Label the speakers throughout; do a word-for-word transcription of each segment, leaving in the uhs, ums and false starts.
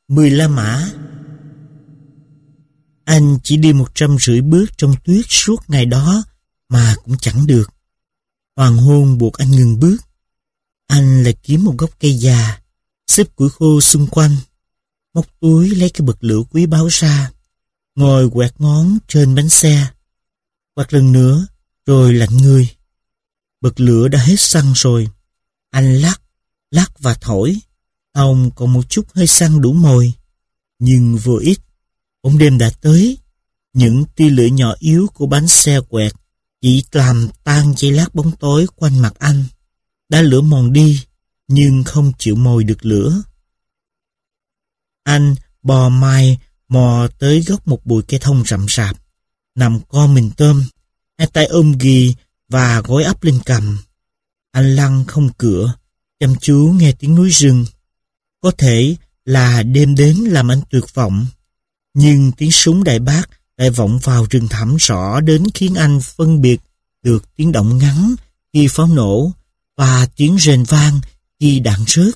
Speaker 1: Mười La Mã. Anh chỉ đi một trăm rưỡi bước trong tuyết suốt ngày đó mà cũng chẳng được. Hoàng hôn buộc anh ngừng bước. Anh lại kiếm một gốc cây già, xếp củi khô xung quanh, móc túi lấy cái bật lửa quý báu ra, ngồi quẹt ngón trên bánh xe. Quạt lần nữa, rồi lạnh người. Bật lửa đã hết xăng rồi. Anh lắc, lắc và thổi. Ông còn một chút hơi xăng đủ mồi, nhưng vô ích. Bóng đêm đã tới. Những tia lửa nhỏ yếu của bánh xe quẹt chỉ làm tan giây lát bóng tối quanh mặt anh. Đã lửa mòn đi, nhưng không chịu mồi được lửa. Anh bò mai mò tới gốc một bụi cây thông rậm rạp, nằm co mình tôm, hai tay ôm ghì và gối ấp lên cằm. Anh lăn không cửa, chăm chú nghe tiếng núi rừng. Có thể là đêm đến làm anh tuyệt vọng, nhưng tiếng súng Đại Bác lại vọng vào rừng thẳm rõ đến khiến anh phân biệt được tiếng động ngắn khi pháo nổ và tiếng rền vang khi đạn rớt.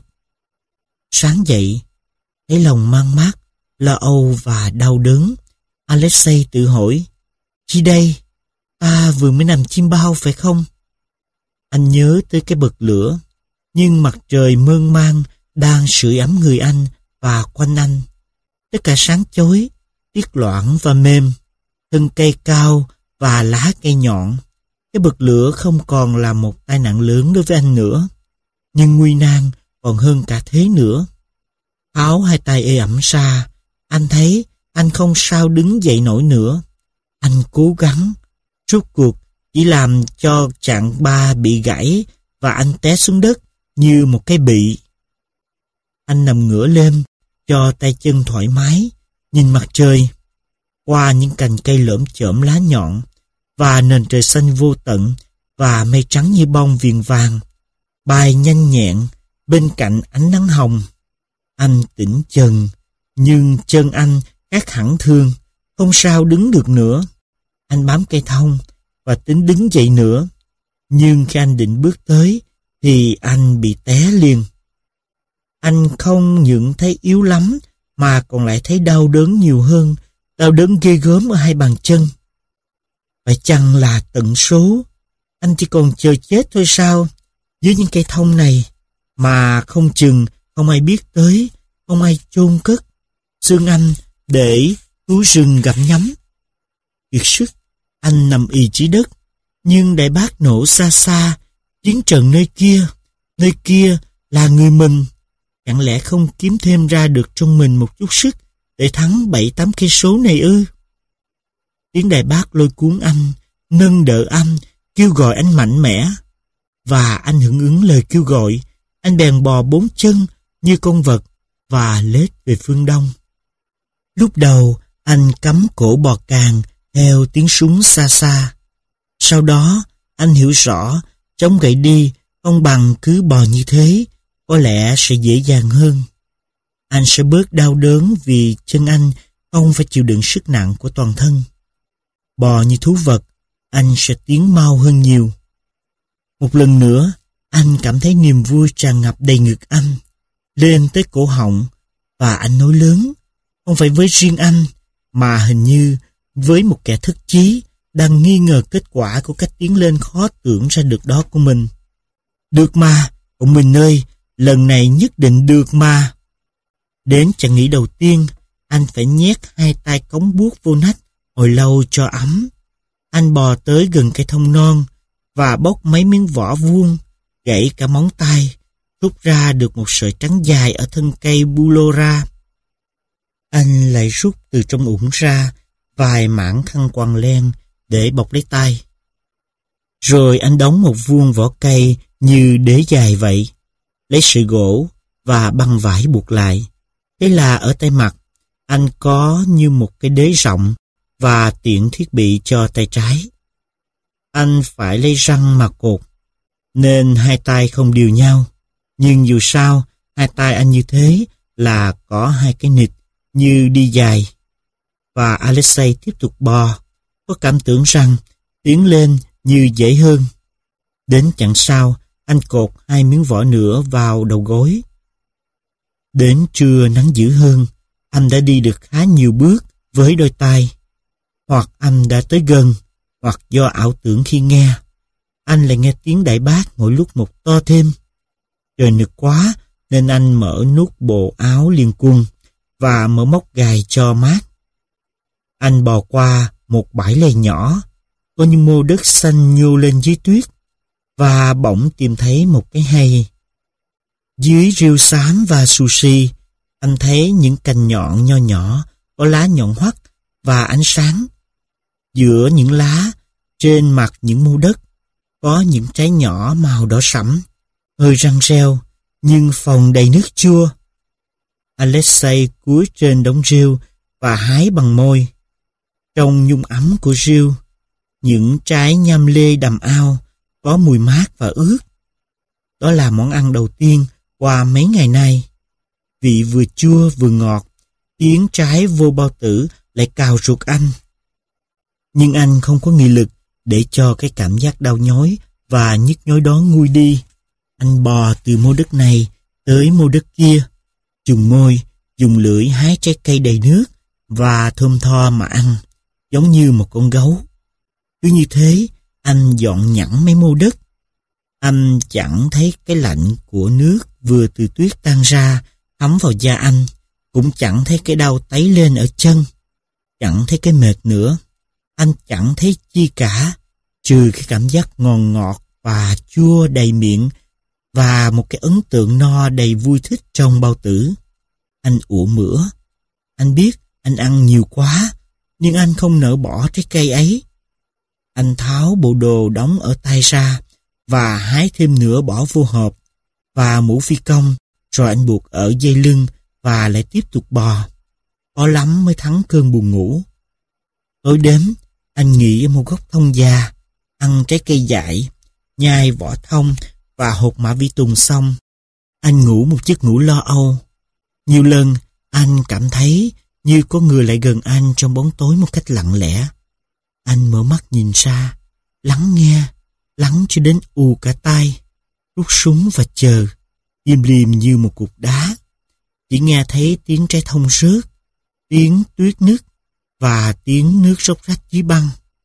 Speaker 1: Sáng dậy, thấy lòng mang mát, lo âu và đau đớn, Alexei tự hỏi, chi đây? Ta vừa mới nằm chim bao phải không? Anh nhớ tới cái bật lửa, nhưng mặt trời mơn man đang sưởi ấm người anh và quanh anh. Tất cả sáng chói, tiết loãng và mềm, thân cây cao và lá cây nhọn. Cái bật lửa không còn là một tai nạn lớn đối với anh nữa, nhưng nguy nan còn hơn cả thế nữa. Tháo hai tay ê ẩm ra, anh thấy anh không sao đứng dậy nổi nữa. Anh cố gắng, rốt cuộc chỉ làm cho chạng ba bị gãy và anh té xuống đất như một cái bị. Anh nằm ngửa lên, cho tay chân thoải mái, nhìn mặt trời. Qua những cành cây lởm chởm lá nhọn, và nền trời xanh vô tận, và mây trắng như bông viền vàng, bay nhanh nhẹn bên cạnh ánh nắng hồng. Anh tỉnh chần, nhưng chân anh khác hẳn thương, không sao đứng được nữa. Anh bám cây thông và tính đứng dậy nữa, nhưng khi anh định bước tới thì anh bị té liền. Anh không những thấy yếu lắm mà còn lại thấy đau đớn nhiều hơn, đau đớn ghê gớm ở hai bàn chân. Phải chăng là tận số? Anh chỉ còn chờ chết thôi sao? Dưới những cây thông này mà không chừng không ai biết tới, không ai chôn cất xương anh để thú rừng gặm nhấm. Kiệt sức, anh nằm ì dưới đất, nhưng Đại Bác nổ xa xa, chiến trận nơi kia, nơi kia là người mình. Chẳng lẽ không kiếm thêm ra được trong mình một chút sức để thắng bảy tám cây số này ư? Tiếng Đại Bác lôi cuốn anh, nâng đỡ anh, kêu gọi anh mạnh mẽ. Và anh hưởng ứng lời kêu gọi, anh bèn bò bốn chân như con vật và lết về phương đông. Lúc đầu, anh cắm cổ bò càng theo tiếng súng xa xa. Sau đó, anh hiểu rõ, chống gậy đi không bằng cứ bò như thế, có lẽ sẽ dễ dàng hơn. Anh sẽ bớt đau đớn vì chân anh không phải chịu đựng sức nặng của toàn thân. Bò như thú vật, anh sẽ tiến mau hơn nhiều. Một lần nữa, anh cảm thấy niềm vui tràn ngập đầy ngực anh, lên tới cổ họng, và anh nói lớn, không phải với riêng anh, mà hình như với một kẻ thất chí đang nghi ngờ kết quả của cách tiến lên khó tưởng ra được đó của mình. Được mà, ông mình ơi, lần này nhất định được mà. Đến chặng nghỉ đầu tiên, anh phải nhét hai tay cống buốt vô nách hồi lâu cho ấm. Anh bò tới gần cây thông non và bóc mấy miếng vỏ vuông, gãy cả móng tay, rút ra được một sợi trắng dài ở thân cây bulora. Anh lại rút từ trong ủng ra vài mảng khăn quàng len để bọc lấy tay. Rồi anh đóng một vuông vỏ cây như đế dài vậy, lấy sợi gỗ và băng vải buộc lại. Thế là ở tay mặt, anh có như một cái đế rộng và tiện thiết bị cho tay trái. Anh phải lấy răng mà cột, nên hai tay không đều nhau. Nhưng dù sao, hai tay anh như thế là có hai cái nịt như đi dài. Và Alexei tiếp tục bò, có cảm tưởng rằng tiến lên như dễ hơn. Đến chặng sau, anh cột hai miếng vỏ nữa vào đầu gối. Đến trưa nắng dữ hơn, Anh đã đi được khá nhiều bước với đôi tay. Hoặc anh đã tới gần, hoặc do ảo tưởng khi nghe, anh lại nghe tiếng đại bác mỗi lúc một to thêm. Trời nực quá nên anh mở nút bộ áo liền cung và mở móc gài cho mát. Anh bò qua một bãi lầy nhỏ, có những mô đất xanh nhô lên dưới tuyết, và bỗng tìm thấy một cái hay. Dưới rêu xám và sushi, anh thấy những cành nhọn nho nhỏ, có lá nhọn hoắt và ánh sáng. Giữa những lá, trên mặt những mô đất, có những trái nhỏ màu đỏ sẫm, hơi răng reo, nhưng phồng đầy nước chua. Alexei cúi trên đống rêu và hái bằng môi. Trong nhung ấm của rêu, những trái nham lê đầm ao có mùi mát và ướt. Đó là món ăn đầu tiên qua mấy ngày nay. Vị vừa chua vừa ngọt, tiếng trái vô bao tử lại cào ruột anh. Nhưng anh không có nghị lực để cho cái cảm giác đau nhói và nhức nhối đó nguôi đi. Anh bò từ mô đất này tới mô đất kia, dùng môi, dùng lưỡi hái trái cây đầy nước và thơm tho mà ăn, giống như một con gấu. Cứ như thế, anh dọn nhẵn mấy mô đất. Anh chẳng thấy cái lạnh của nước vừa từ tuyết tan ra thấm vào da anh, cũng chẳng thấy cái đau tấy lên ở chân, chẳng thấy cái mệt nữa. Anh chẳng thấy chi cả, trừ cái cảm giác ngon ngọt và chua đầy miệng và một cái ấn tượng no đầy vui thích trong bao tử. Anh ủa mửa. Anh biết anh ăn nhiều quá, nhưng anh không nỡ bỏ trái cây ấy. Anh tháo bộ đồ đóng ở tay ra và hái thêm nửa bỏ vô hộp và mũ phi công, rồi anh buộc ở dây lưng và lại tiếp tục bò. Có lắm mới thắng cơn buồn ngủ. Tối đến, anh nghỉ ở một gốc thông già, ăn trái cây dại, nhai vỏ thông và hột mã vi tùng xong. Anh ngủ một giấc ngủ lo âu. Nhiều lần, anh cảm thấy như có người lại gần anh trong bóng tối một cách lặng lẽ. Anh mở mắt nhìn ra, lắng nghe, lắng cho đến ù cả tai, rút súng và chờ, im lìm như một cục đá. Chỉ nghe thấy tiếng trái thông rớt, tiếng tuyết nứt và tiếng nước róc rách dưới băng.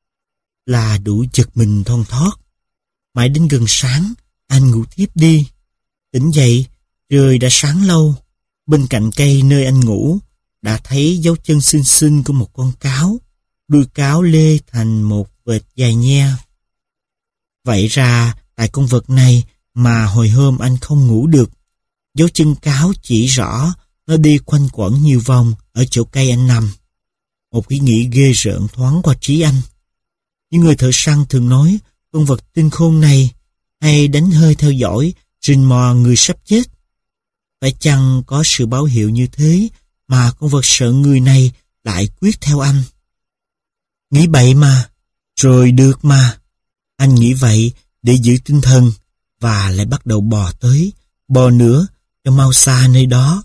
Speaker 1: Là đủ giật mình thon thót. Mãi đến gần sáng, anh ngủ tiếp đi. Tỉnh dậy, trời đã sáng lâu. Bên cạnh cây nơi anh ngủ, đã thấy dấu chân xinh xinh của một con cáo. Đuôi cáo lê thành một vệt dài nhe. Vậy ra, tại con vật này mà hồi hôm anh không ngủ được. Dấu chân cáo chỉ rõ nó đi quanh quẩn nhiều vòng ở chỗ cây anh nằm. Một ý nghĩ ghê rợn thoáng qua trí anh. Những người thợ săn thường nói con vật tinh khôn này hay đánh hơi theo dõi, rình mò người sắp chết. Phải chăng có sự báo hiệu như thế mà con vật sợ người này lại quyết theo anh? Nghĩ bậy mà, rồi được mà. Anh nghĩ vậy để giữ tinh thần và lại bắt đầu bò tới, bò nữa cho mau xa nơi đó.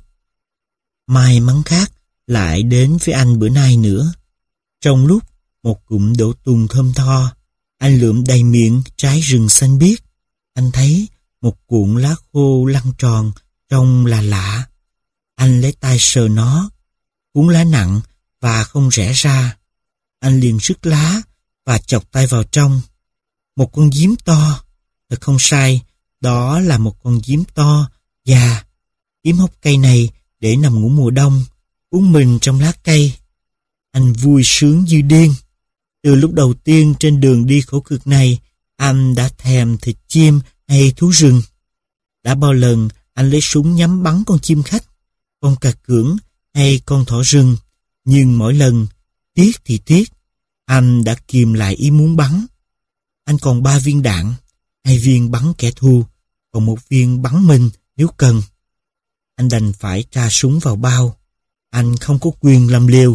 Speaker 1: May mắn khác lại đến với anh bữa nay nữa. Trong lúc một cụm đỗ tùng thơm tho, anh lượm đầy miệng trái rừng xanh biếc. Anh thấy một cuộn lá khô lăn tròn trông là lạ. Anh lấy tay sờ nó, cuốn lá nặng và không rẽ ra. Anh liền rứt lá và chọc tay vào trong. Một con diếm to, thật không sai, đó là một con diếm to, già. Diếm hốc cây này để nằm ngủ mùa đông, uống mình trong lá cây. Anh vui sướng như điên. Từ lúc đầu tiên trên đường đi khổ cực này, anh đã thèm thịt chim hay thú rừng. Đã bao lần anh lấy súng nhắm bắn con chim khách, con cà cưỡng hay con thỏ rừng, nhưng mỗi lần, tiếc thì tiếc, anh đã kìm lại ý muốn bắn. Anh còn ba viên đạn, hai viên bắn kẻ thù, còn một viên bắn mình nếu cần. Anh đành phải tra súng vào bao. Anh không có quyền làm liều.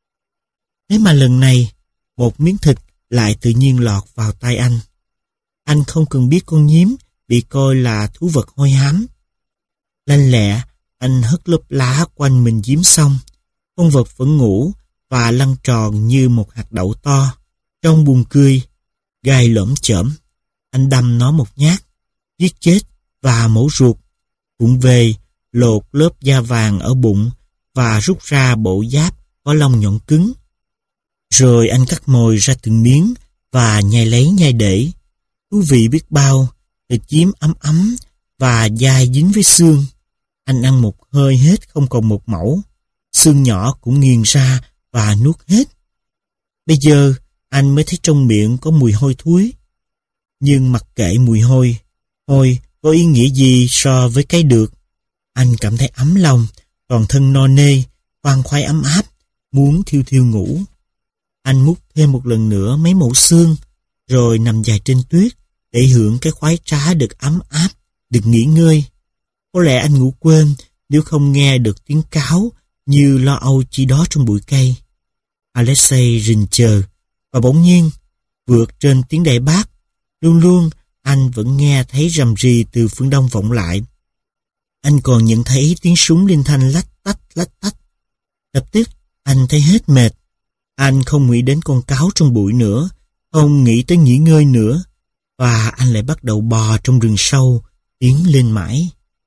Speaker 1: Thế mà lần này, một miếng thịt lại tự nhiên lọt vào tay anh. Anh không cần biết con nhím bị coi là thú vật hôi hám. Lanh lẹ, anh hất lớp lá quanh mình nhím xong. Con vật vẫn ngủ và lăn tròn như một hạt đậu to. Trong buồn cười, gai lởm chởm, anh đâm nó một nhát, giết chết và mổ ruột. Vụng về, lột lớp da vàng ở bụng và rút ra bộ giáp có lông nhọn cứng. Rồi anh cắt mồi ra từng miếng và nhai lấy nhai để. Thú vị biết bao, thịt chiếm ấm ấm và dai dính với xương. Anh ăn một hơi hết không còn một mẩu. Xương nhỏ cũng nghiền ra và nuốt hết. Bây giờ anh mới thấy trong miệng có mùi hôi thối. Nhưng mặc kệ mùi hôi, hôi có ý nghĩa gì so với cái được. Anh cảm thấy ấm lòng, toàn thân no nê, khoan khoái ấm áp, muốn thiêu thiêu ngủ. Anh múc thêm một lần nữa mấy mẩu xương, rồi nằm dài trên tuyết để hưởng cái khoái trá được ấm áp, được nghỉ ngơi. Có lẽ anh ngủ quên nếu không nghe được tiếng cáo như lo âu chỉ đó trong bụi cây. Alexei rình chờ, và bỗng nhiên, vượt trên tiếng đại bác, luôn luôn anh vẫn nghe thấy rầm rì từ phương đông vọng lại. Anh còn nhận thấy tiếng súng liên thanh lách tách lách tách. Lập tức anh thấy hết mệt. Anh không nghĩ đến con cáo trong bụi nữa, không nghĩ tới nghỉ ngơi nữa, và anh lại bắt đầu bò trong rừng sâu, tiến lên mãi.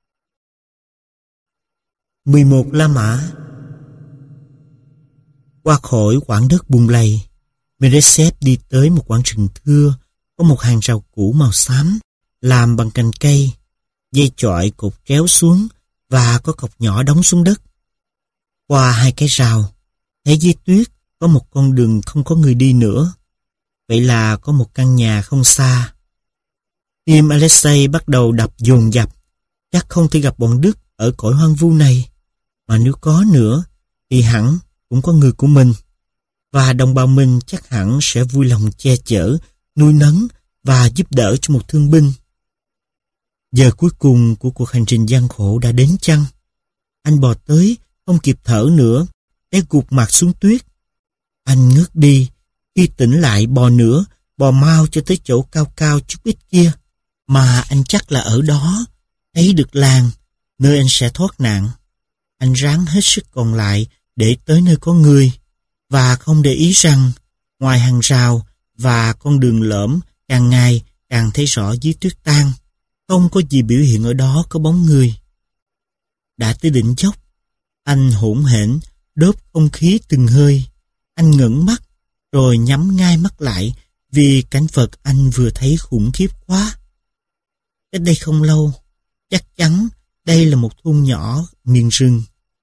Speaker 1: mười một La Mã. Qua khỏi quãng đất bùn lầy, Meresev đi tới một quảng rừng thưa, có một hàng rào cũ màu xám, làm bằng cành cây, dây chọi cột kéo xuống và có cọc nhỏ đóng xuống đất. Qua hai cái rào, thấy dưới tuyết có một con đường không có người đi nữa. Vậy là có một căn nhà không xa. Tim Alexei bắt đầu đập dồn dập. Chắc không thể gặp bọn Đức ở cõi hoang vu này. Mà nếu có nữa, thì hẳn cũng có người của mình. Và đồng bào mình chắc hẳn sẽ vui lòng che chở, nuôi nấng và giúp đỡ cho một thương binh. Giờ cuối cùng của cuộc hành trình gian khổ đã đến chăng? Anh bò tới, không kịp thở nữa, té gục mặt xuống tuyết. Anh ngước đi, khi tỉnh lại bò nữa, bò mau cho tới chỗ cao cao chút ít kia, mà anh chắc là ở đó, thấy được làng, nơi anh sẽ thoát nạn. Anh ráng hết sức còn lại để tới nơi có người, và không để ý rằng, ngoài hàng rào và con đường lõm càng ngày càng thấy rõ dưới tuyết tan, không có gì biểu hiện ở đó có bóng người. Đã tới đỉnh dốc, anh hỗn hển, đốt không khí từng hơi. Anh ngẩng mắt, rồi nhắm ngay mắt lại, vì cảnh vật anh vừa thấy khủng khiếp quá. Cách đây không lâu, chắc chắn đây là một thôn nhỏ miền rừng.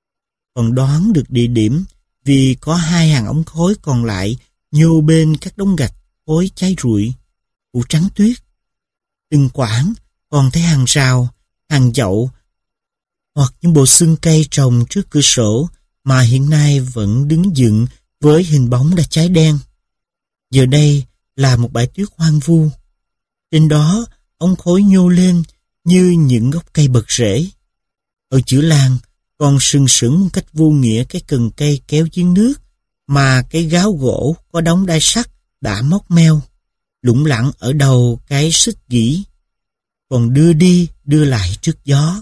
Speaker 1: Còn đoán được địa điểm vì có hai hàng ống khói còn lại nhô bên các đống gạch khói cháy rụi, phủ trắng tuyết. Từng quãng còn thấy hàng rào, hàng dậu hoặc những bộ xương cây trồng trước cửa sổ mà hiện nay vẫn đứng dựng với hình bóng đã cháy đen. Giờ đây là một bãi tuyết hoang vu. Trên đó ống khói nhô lên như những gốc cây bật rễ. Ở giữa làng còn sừng sững một cách vô nghĩa cái cần cây kéo giếng nước mà cái gáo gỗ có đóng đai sắt đã móc meo, lủng lẳng ở đầu cái xích gỉ, còn đưa đi đưa lại trước gió.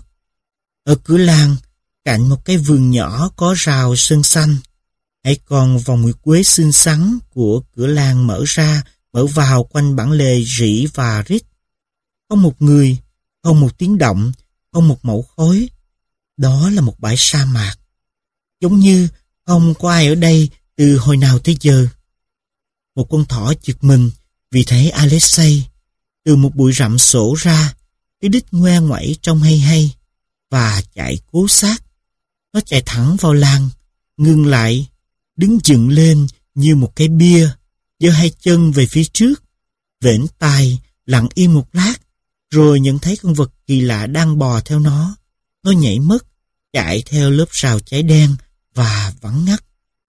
Speaker 1: Ở cửa làng, cạnh một cái vườn nhỏ có rào sơn xanh, hãy còn vòng nguyệt quế xinh xắn của cửa làng mở ra, mở vào quanh bản lề rỉ và rít. Không một người, không một tiếng động, không một mẩu khói. Đó là một bãi sa mạc, giống như không có ai ở đây từ hồi nào tới giờ. Một con thỏ giật mình vì thấy Alexei từ một bụi rậm sổ ra, cái đít ngoe ngoẩy trông hay hay, và chạy cố sát. Nó chạy thẳng vào làng, ngừng lại, đứng dựng lên như một cái bia, giơ hai chân về phía trước, vểnh tai, lặng im một lát, rồi nhận thấy con vật kỳ lạ đang bò theo nó. Nó nhảy mất, chạy theo lớp rào cháy đen và vắng ngắt.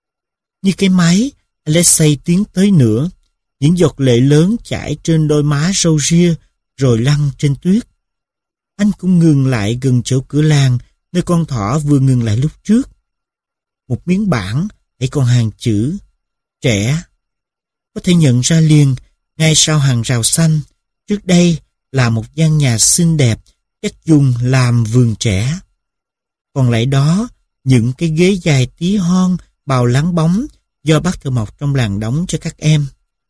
Speaker 1: Như cái máy, Alexei tiến tới nữa, những giọt lệ lớn chảy trên đôi má râu ria rồi lăn trên tuyết. Anh cũng ngừng lại gần chỗ cửa làng, nơi con thỏ vừa ngừng lại lúc trước. Một miếng bảng, hãy còn hàng chữ trẻ. Có thể nhận ra liền, ngay sau hàng rào xanh, trước đây là một gian nhà xinh đẹp, chắc dùng làm vườn trẻ. Còn lại đó, những cái ghế dài tí hon, bào láng bóng do bác thợ mộc trong làng đóng cho các em.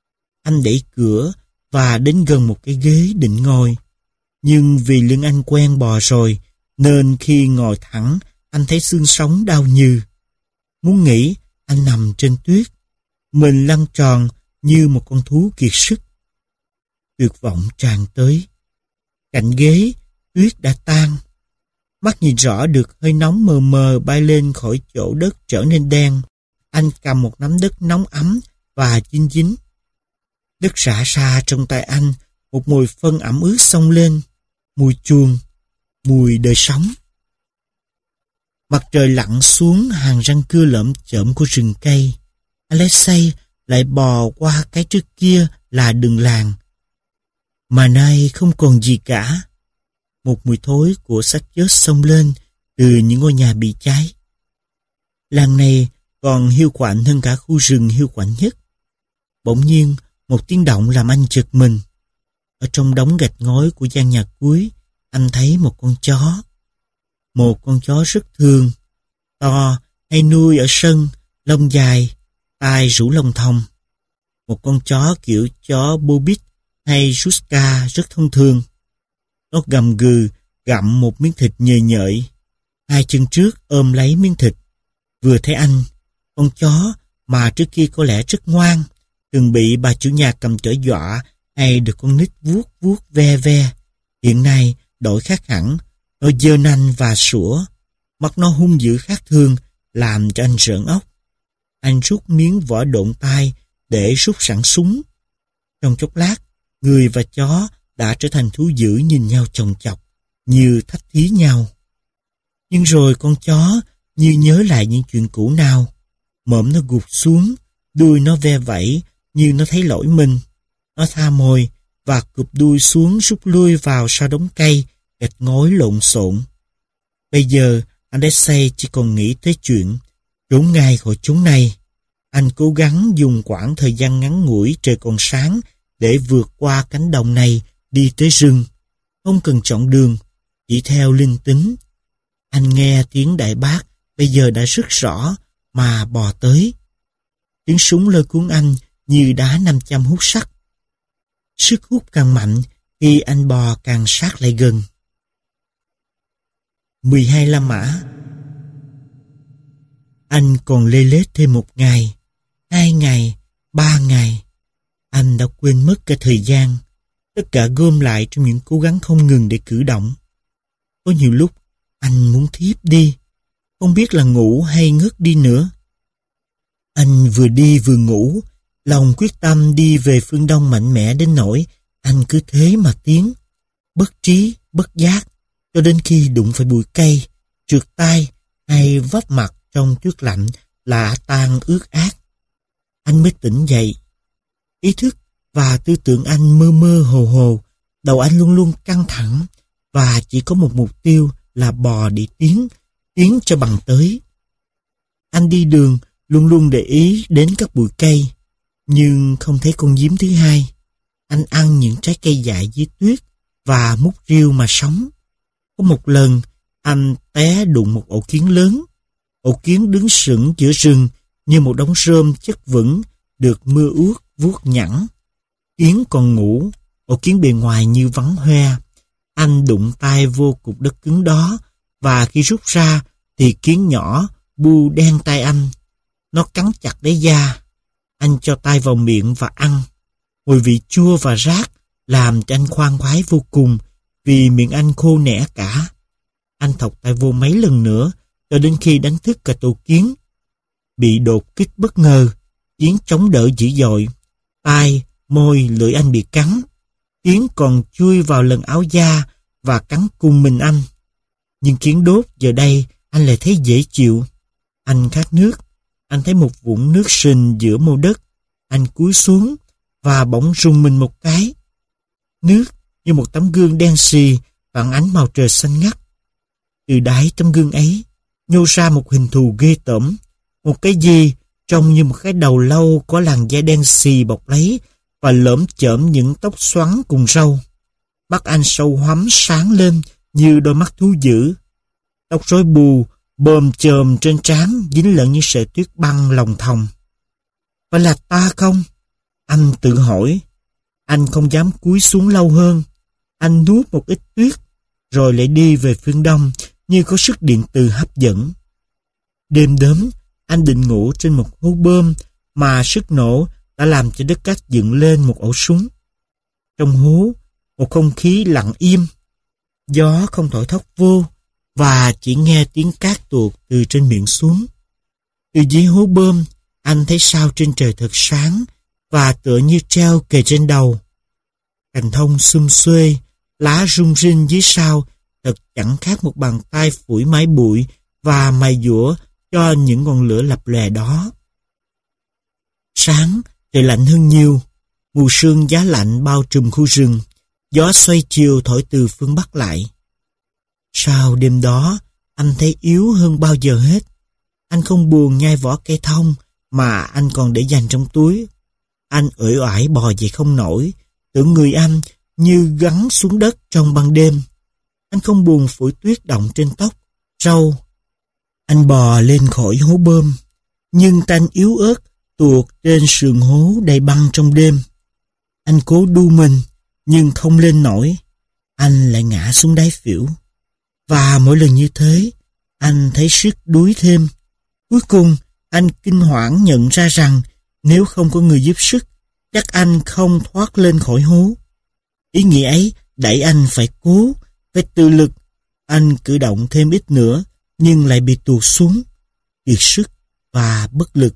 Speaker 1: Anh đẩy cửa và đến gần một cái ghế định ngồi. Nhưng vì lưng anh quen bò rồi, nên khi ngồi thẳng, anh thấy xương sống đau nhừ. Muốn nghĩ, anh nằm trên tuyết. Mình lăn tròn như một con thú kiệt sức. Tuyệt vọng tràn tới. Cạnh ghế, tuyết đã tan. Mắt nhìn rõ được hơi nóng mờ mờ bay lên khỏi chỗ đất trở nên đen. Anh cầm một nắm đất nóng ấm và dính dính. Đất rã ra trong tay anh, một mùi phân ẩm ướt xông lên. Mùi chuồng, mùi đời sống. Mặt trời lặn xuống hàng răng cưa lởm chởm của rừng cây. Alexei lại bò qua cái trước kia là đường làng. Mà nay không còn gì cả. Một mùi thối của xác chết xông lên từ những ngôi nhà bị cháy. Làng này còn hiu quạnh hơn cả khu rừng hiu quạnh nhất. Bỗng nhiên, một tiếng động làm anh giật mình. Ở trong đống gạch ngói của gian nhà cuối, anh thấy một con chó. Một con chó rất thường, to, hay nuôi ở sân, lông dài, tai rũ lông thòng. Một con chó kiểu chó Bobit hay Ruska rất thông thường. Nó gầm gừ, gặm một miếng thịt nhời nhợi. Hai chân trước ôm lấy miếng thịt. Vừa thấy anh, con chó mà trước kia có lẽ rất ngoan, từng bị bà chủ nhà cầm chổi dọa hay được con nít vuốt vuốt ve ve. Hiện nay đổi khác hẳn, nó giơ nanh và sủa. Mắt nó hung dữ khác thường, làm cho anh rợn óc. Anh rút miếng vỏ độn tai để rút sẵn súng. Trong chốc lát, người và chó đã trở thành thú dữ nhìn nhau chồng chọc, như thách thí nhau. Nhưng rồi con chó như nhớ lại những chuyện cũ nào. Mõm nó gục xuống, đuôi nó ve vẫy như nó thấy lỗi mình. Nó tha mồi và cụp đuôi xuống rút lui vào sau đống cây, gạch ngói lộn xộn. Bây giờ, Alexei chỉ còn nghĩ tới chuyện trốn ngay khỏi chốn này. Anh cố gắng dùng quãng thời gian ngắn ngủi trời còn sáng để vượt qua cánh đồng này đi tới rừng. Không cần chọn đường, chỉ theo linh tính. Anh nghe tiếng đại bác bây giờ đã rất rõ mà bò tới. Tiếng súng lôi cuốn anh như đá nam châm hút sắt. Sức hút càng mạnh khi anh bò càng sát lại gần. mười hai La Mã. Anh còn lê lết thêm một ngày, hai ngày, ba ngày. Anh đã quên mất cả thời gian. Tất cả gom lại trong những cố gắng không ngừng để cử động. Có nhiều lúc anh muốn thiếp đi, không biết là ngủ hay ngất đi nữa. Anh vừa đi vừa ngủ, lòng quyết tâm đi về phương Đông mạnh mẽ đến nỗi anh cứ thế mà tiến, bất trí, bất giác, cho đến khi đụng phải bụi cây, trượt tay hay vấp mặt trong tuyết lạnh lạ tan ướt át. Anh mới tỉnh dậy. Ý thức và tư tưởng anh mơ mơ hồ hồ, đầu anh luôn luôn căng thẳng và chỉ có một mục tiêu là bò để tiến, tiến cho bằng tới. Anh đi đường luôn luôn để ý đến các bụi cây, nhưng không thấy con giếm thứ hai. Anh ăn những trái cây dại dưới tuyết và múc riêu mà sống. Có một lần, anh té đụng một ổ kiến lớn. Ổ kiến đứng sững giữa rừng như một đống rơm chất vững, được mưa ướt vuốt nhẵn. Kiến còn ngủ, ổ kiến bề ngoài như vắng hoe. Anh đụng tay vô cục đất cứng đó, và khi rút ra thì kiến nhỏ bu đen tay anh. Nó cắn chặt lấy da. Anh cho tay vào miệng và ăn. Mùi vị chua và rát làm cho anh khoan khoái vô cùng, vì miệng anh khô nẻ cả. Anh thọc tay vô mấy lần nữa, cho đến khi đánh thức cả tổ kiến. Bị đột kích bất ngờ, kiến chống đỡ dữ dội. Tai, môi, lưỡi anh bị cắn. Kiến còn chui vào lần áo da và cắn cùng mình anh. Nhưng kiến đốt giờ đây anh lại thấy dễ chịu. Anh khát nước. Anh thấy một vũng nước sình giữa mô đất. Anh cúi xuống và bỗng rùng mình một cái. Nước như một tấm gương đen xì phản ánh màu trời xanh ngắt. Từ đáy tấm gương ấy nhô ra một hình thù ghê tởm. Một cái gì trông như một cái đầu lâu có làn da đen xì bọc lấy và lởm chởm những tóc xoắn cùng râu. Mắt anh sâu hoắm sáng lên như đôi mắt thú dữ. Tóc rối bù bồm chồm trên trán dính lẫn như sợi tuyết băng lòng thòng. Phải là ta không? Anh tự hỏi. Anh không dám cúi xuống lâu hơn. Anh nuốt một ít tuyết, rồi lại đi về phương Đông như có sức điện từ hấp dẫn. Đêm đớm, Anh định ngủ trên một hố bơm mà sức nổ đã làm cho đất cát dựng lên một ổ súng. Trong hố, một không khí lặng im, gió không thổi thốc vô và chỉ nghe tiếng cát tuột từ trên miệng xuống. Từ dưới hố bơm, anh thấy sao trên trời thật sáng và tựa như treo kề trên đầu. Cành thông xum xuê, lá rung rinh dưới sao thật chẳng khác một bàn tay phủi mái bụi và mài dũa cho những ngọn lửa lập lòe đó. Sáng, trời lạnh hơn nhiều, mù sương giá lạnh bao trùm khu rừng, gió xoay chiều thổi từ phương Bắc lại. Sau đêm đó, anh thấy yếu hơn bao giờ hết. Anh không buồn nhai vỏ cây thông mà anh còn để dành trong túi. Anh uể oải bò dậy không nổi, tưởng người anh như gắn xuống đất trong ban đêm. Anh không buồn phủi tuyết động trên tóc, râu. Anh bò lên khỏi hố bơm, nhưng tanh yếu ớt tuột trên sườn hố đầy băng trong đêm. Anh cố đu mình, nhưng không lên nổi. Anh lại ngã xuống đáy phễu. Và mỗi lần như thế, anh thấy sức đuối thêm. Cuối cùng, anh kinh hoảng nhận ra rằng nếu không có người giúp sức, chắc anh không thoát lên khỏi hố. Ý nghĩ ấy đẩy anh phải cố, phải tự lực. Anh cử động thêm ít nữa, nhưng lại bị tuột xuống, kiệt sức và bất lực.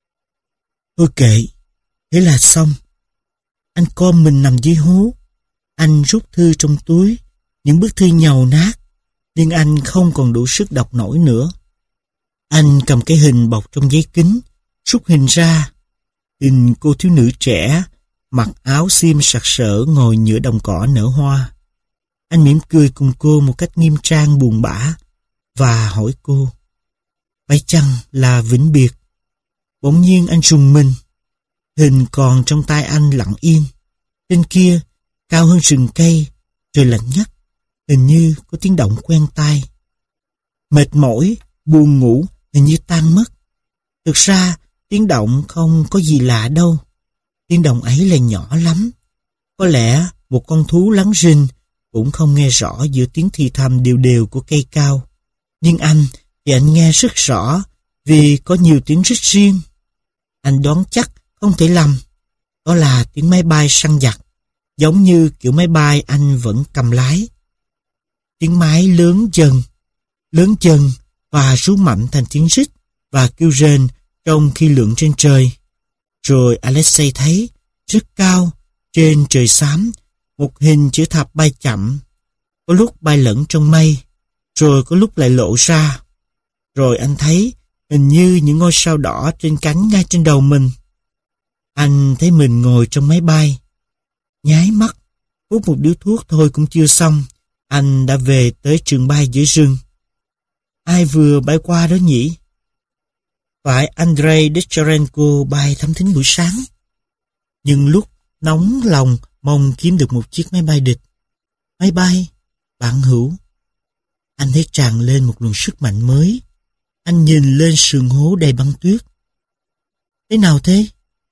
Speaker 1: Thôi kệ, thế là xong. Anh co mình nằm dưới hố. Anh rút thư trong túi, những bức thư nhàu nát, nhưng anh không còn đủ sức đọc nổi nữa. Anh cầm cái hình bọc trong giấy kính, rút hình ra. Hình cô thiếu nữ trẻ, mặc áo xiêm sặc sỡ ngồi giữa đồng cỏ nở hoa. Anh mỉm cười cùng cô một cách nghiêm trang buồn bã và hỏi cô: phải chăng là vĩnh biệt? Bỗng nhiên anh rùng mình. Hình còn trong tay anh lặng yên. Trên kia, cao hơn rừng cây, trời lạnh nhất, hình như có tiếng động quen tai. Mệt mỏi, buồn ngủ hình như tan mất. Thực ra, tiếng động không có gì lạ đâu. Tiếng động ấy là nhỏ lắm. Có lẽ một con thú lắng rinh cũng không nghe rõ giữa tiếng thì thầm đều đều của cây cao. Nhưng anh thì anh nghe rất rõ vì có nhiều tiếng rít riêng. Anh đoán chắc không thể lầm. Đó là tiếng máy bay săn giặc, giống như kiểu máy bay anh vẫn cầm lái. Tiếng máy lớn dần, lớn dần và rú mạnh thành tiếng rít và kêu rền trong khi lượn trên trời. Rồi Alexei thấy rất cao, trên trời xám, một hình chữ thập bay chậm. Có lúc bay lẫn trong mây, rồi có lúc lại lộ ra. Rồi anh thấy hình như những ngôi sao đỏ trên cánh ngay trên đầu mình. Anh thấy mình ngồi trong máy bay. Nháy mắt, hút một điếu thuốc thôi cũng chưa xong, anh đã về tới trường bay giữa rừng. Ai vừa bay qua đó nhỉ? Phải Andrei Dechcherenko bay thám thính buổi sáng. Nhưng lúc nóng lòng mong kiếm được một chiếc máy bay địch. Máy bay, bạn hữu. Anh thấy tràn lên một luồng sức mạnh mới. Anh nhìn lên sườn hố đầy băng tuyết. Thế nào thế?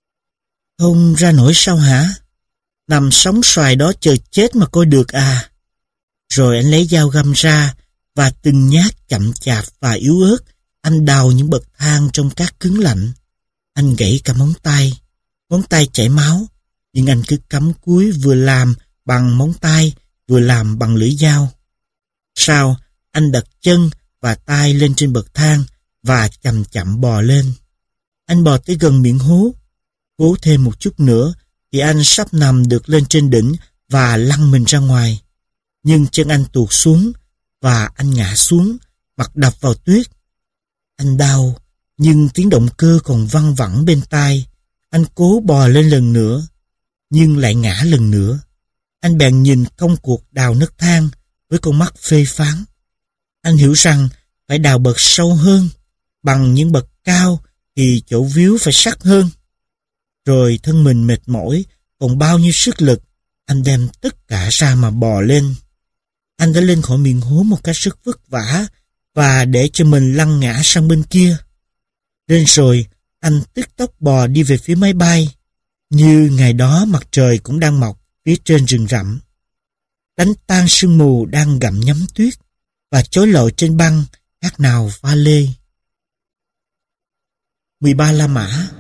Speaker 1: Không ra nổi sao hả? Nằm sóng xoài đó chờ chết mà coi được à? Rồi anh lấy dao găm ra và từng nhát chậm chạp và yếu ớt, anh đào những bậc thang trong cát cứng lạnh. Anh gãy cả móng tay, móng tay chảy máu, nhưng anh cứ cắm cúi vừa làm bằng móng tay, vừa làm bằng lưỡi dao. Sau, anh đặt chân và tay lên trên bậc thang và chậm chậm bò lên. Anh bò tới gần miệng hố. Cố thêm một chút nữa thì anh sắp nằm được lên trên đỉnh và lăn mình ra ngoài. Nhưng chân anh tuột xuống và anh ngã xuống, mặt đập vào tuyết. Anh đau, nhưng tiếng động cơ còn văng vẳng bên tai. Anh cố bò lên lần nữa, nhưng lại ngã lần nữa. Anh bèn nhìn công cuộc đào nấc thang với con mắt phê phán. Anh hiểu rằng phải đào bậc sâu hơn, bằng những bậc cao thì chỗ víu phải sắc hơn. Rồi thân mình mệt mỏi, còn bao nhiêu sức lực, anh đem tất cả ra mà bò lên. Anh đã lên khỏi miệng hố một cách rất vất vả và để cho mình lăn ngã sang bên kia. Lên rồi, anh tức tốc bò đi về phía máy bay. Như ngày đó mặt trời cũng đang mọc phía trên rừng rậm. Đánh tan sương mù đang gặm nhấm tuyết và chối lội trên băng khác nào pha lê. mười ba La Mã.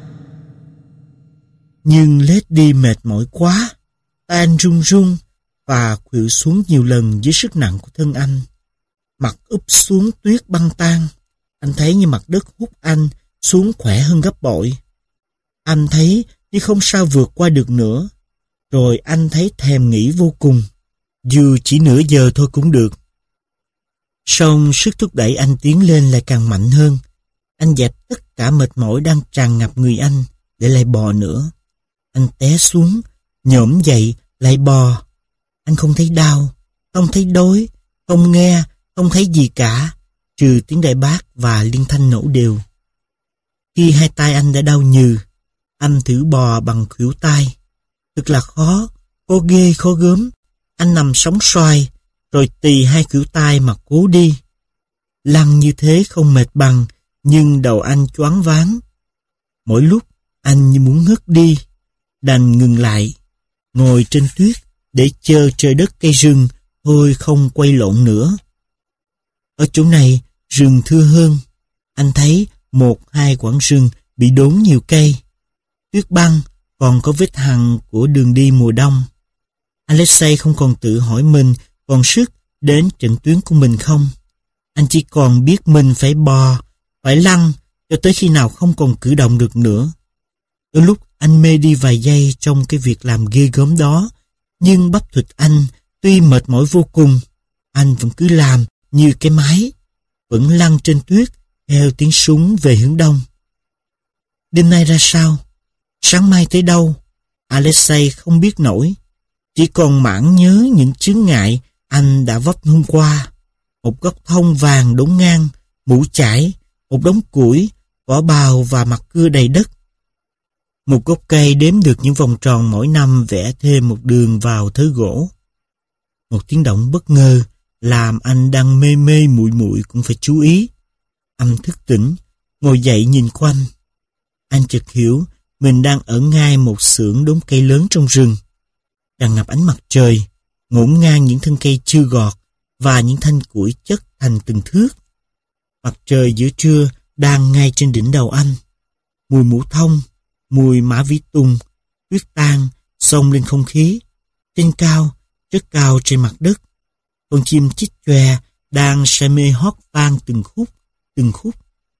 Speaker 1: Nhưng Lady mệt mỏi quá, tay anh run run và khuỵu xuống nhiều lần dưới sức nặng của thân anh. Mặt úp xuống tuyết băng tan, anh thấy như mặt đất hút anh xuống khỏe hơn gấp bội. Anh thấy như không sao vượt qua được nữa, rồi anh thấy thèm nghỉ vô cùng, dù chỉ nửa giờ thôi cũng được. Song sức thúc đẩy anh tiến lên lại càng mạnh hơn. Anh dẹp tất cả mệt mỏi đang tràn ngập người anh để lại bò nữa. Anh té xuống, nhổm dậy, lại bò. Anh không thấy đau, không thấy đói, không nghe, không thấy gì cả, trừ tiếng đại bác và liên thanh nổ đều. Khi hai tay anh đã đau nhừ, anh thử bò bằng khuỷu tay. Thật là khó, khó ghê, khó gớm. Anh nằm sóng xoài, rồi tì hai khuỷu tay mà cố đi. Lăn như thế không mệt bằng, nhưng đầu anh choáng váng. Mỗi lúc anh như muốn ngất đi, đành ngừng lại, ngồi trên tuyết để chờ trời đất cây rừng thôi không quay lộn nữa. Ở chỗ này rừng thưa hơn, anh thấy một hai quãng rừng bị đốn nhiều cây. Tuyết băng còn có vết hằn của đường đi mùa đông. Alexei không còn tự hỏi mình còn sức đến trận tuyến của mình không. Anh chỉ còn biết mình phải bò, phải lăn cho tới khi nào không còn cử động được nữa. Đôi lúc anh mê đi vài giây trong cái việc làm ghê gớm đó, nhưng bắp thịt anh tuy mệt mỏi vô cùng, anh vẫn cứ làm như cái máy, vẫn lăn trên tuyết theo tiếng súng về hướng đông. Đêm nay ra sao? Sáng mai tới đâu? Alexei không biết nổi, chỉ còn mãi nhớ những chướng ngại anh đã vấp hôm qua. Một gốc thông vàng đốn ngang, mũ chải, một đống củi, vỏ bào và mặt cưa đầy đất. Một gốc cây đếm được những vòng tròn mỗi năm vẽ thêm một đường vào thớ gỗ. Một tiếng động bất ngờ làm anh đang mê mê muội muội cũng phải chú ý. Anh thức tỉnh, ngồi dậy nhìn quanh. Anh chợt hiểu mình đang ở ngay một xưởng đốn cây lớn trong rừng. Tràn ngập ánh mặt trời, ngổn ngang những thân cây chưa gọt và những thanh củi chất thành từng thước. Mặt trời giữa trưa đang ngay trên đỉnh đầu anh. Mùi mũ thông, mùi mã vĩ tùng, tuyết tan xông lên không khí. Trên cao, rất cao trên mặt đất, con chim chích chòe đang say mê hót vang từng khúc, từng khúc.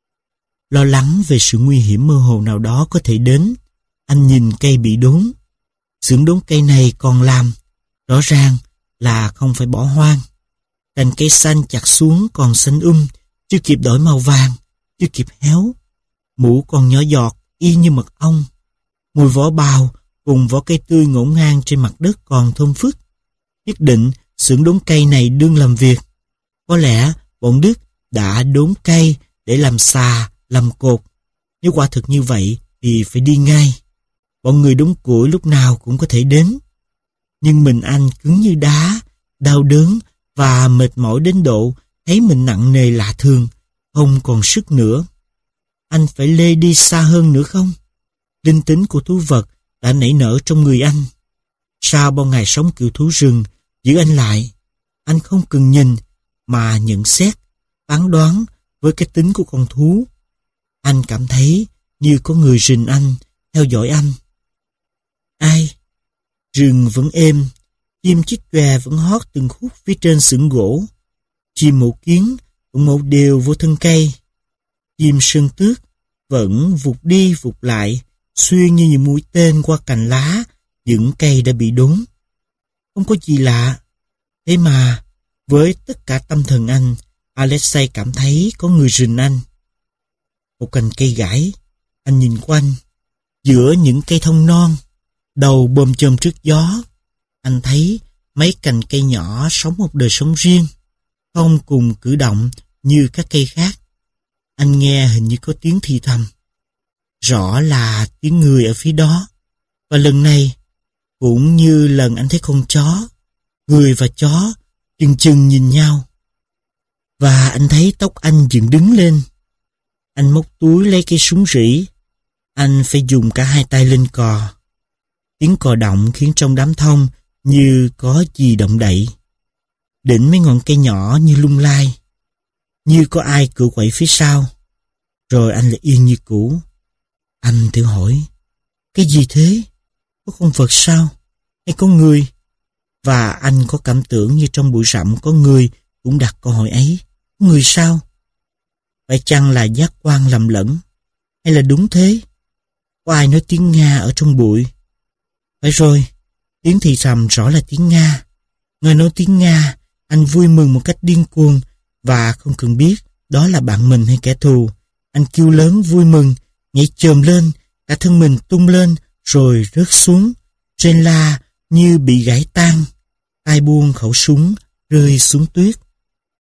Speaker 1: Lo lắng về sự nguy hiểm mơ hồ nào đó có thể đến, anh nhìn cây bị đốn. Xưởng đốn cây này còn làm, rõ ràng là không phải bỏ hoang. Cành cây xanh chặt xuống còn xanh um, chưa kịp đổi màu vàng, chưa kịp héo. Mũ còn nhỏ giọt, y như mật ong. Mùi vỏ bào cùng vỏ cây tươi ngổn ngang trên mặt đất còn thơm phức. Nhất định xưởng đốn cây này đương làm việc. Có lẽ bọn Đức đã đốn cây để làm xà, làm cột. Nếu quả thực như vậy thì phải đi ngay. Bọn người đốn củi lúc nào cũng có thể đến. Nhưng mình anh cứng như đá, đau đớn và mệt mỏi đến độ thấy mình nặng nề lạ thường, không còn sức nữa. Anh phải lê đi xa hơn nữa không? Linh tính của thú vật đã nảy nở trong người anh. Sau bao ngày sống kiểu thú rừng, giữ anh lại. Anh không cần nhìn mà nhận xét, phán đoán với cái tính của con thú. Anh cảm thấy như có người rình anh, theo dõi anh. Ai? Rừng vẫn êm, chim chích chòe vẫn hót từng khúc phía trên xưởng gỗ. Chim mổ kiến vẫn mổ đều vô thân cây. Chim sơn tước vẫn vụt đi vụt lại, xuyên như những mũi tên qua cành lá những cây đã bị đốn. Không có gì lạ. Thế mà, với tất cả tâm thần anh, Alexei cảm thấy có người rình anh. Một cành cây gãy, anh nhìn quanh. Giữa những cây thông non, đầu bồm chồm trước gió, anh thấy mấy cành cây nhỏ sống một đời sống riêng, không cùng cử động như các cây khác. Anh nghe hình như có tiếng thì thầm. Rõ là tiếng người ở phía đó. Và lần này, cũng như lần anh thấy con chó, người và chó chừng chừng nhìn nhau. Và anh thấy tóc anh dựng đứng lên. Anh móc túi lấy cây súng rỉ. Anh phải dùng cả hai tay lên cò. Tiếng cò động khiến trong đám thông như có gì động đậy. Đỉnh mấy ngọn cây nhỏ như lung lay, như có ai cựa quậy phía sau. Rồi anh lại yên như cũ, Anh tự hỏi, cái gì thế? Có con vật sao? Hay có người? Và anh có cảm tưởng như trong bụi rậm có người cũng đặt câu hỏi ấy. Có người sao? Phải chăng là giác quan lầm lẫn? Hay là đúng thế? Có ai nói tiếng Nga ở trong bụi? Phải rồi, tiếng thì thầm rõ là tiếng Nga. Nghe nói tiếng Nga, anh vui mừng một cách điên cuồng và không cần biết đó là bạn mình hay kẻ thù. Anh kêu lớn vui mừng, nhảy chồm lên, cả thân mình tung lên rồi rớt xuống, trên la như bị gãy tan. Tay buông khẩu súng rơi xuống tuyết.